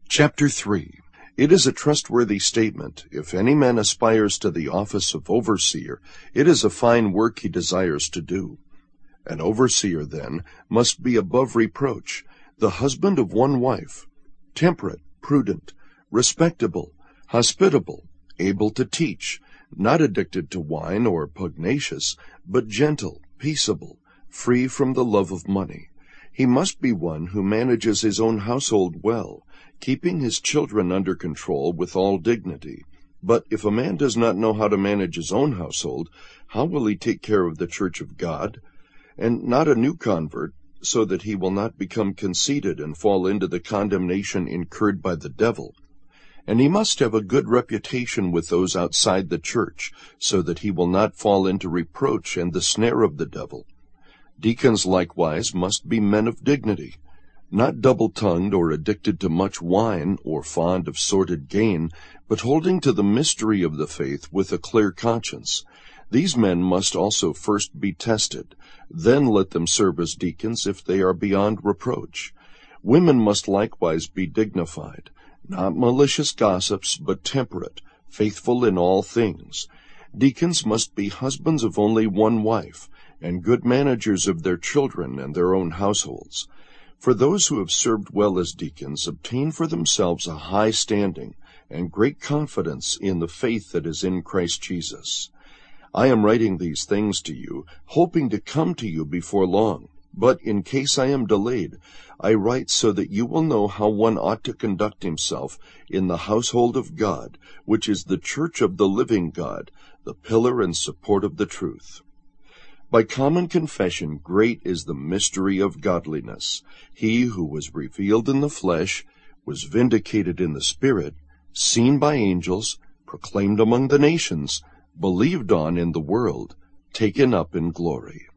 Chapter 3. It is a trustworthy statement. If any man aspires to the office of overseer, it is a fine work he desires to do. An overseer, then, must be above reproach, the husband of one wife, temperate, prudent, respectable, hospitable, able to teach, not addicted to wine or pugnacious, but gentle, peaceable, free from the love of money. He must be one who manages his own household well, keeping his children under control with all dignity. But if a man does not know how to manage his own household, how will he take care of the church of God? And not a new convert, so that he will not become conceited and fall into the condemnation incurred by the devil. And he must have a good reputation with those outside the church, so that he will not fall into reproach and the snare of the devil. Deacons likewise must be men of dignity, not double-tongued or addicted to much wine or fond of sordid gain, but holding to the mystery of the faith with a clear conscience. These men must also first be tested, then let them serve as deacons if they are beyond reproach. Women must likewise be dignified, not malicious gossips, but temperate, faithful in all things. Deacons must be husbands of only one wife, and good managers of their children and their own households. For those who have served well as deacons obtain for themselves a high standing and great confidence in the faith that is in Christ Jesus. I am writing these things to you, hoping to come to you before long. But in case I am delayed, I write so that you will know how one ought to conduct himself in the household of God, which is the church of the living God, the pillar and support of the truth. By common confession, great is the mystery of godliness. He who was revealed in the flesh, was vindicated in the Spirit, seen by angels, proclaimed among the nations, believed on in the world, taken up in glory.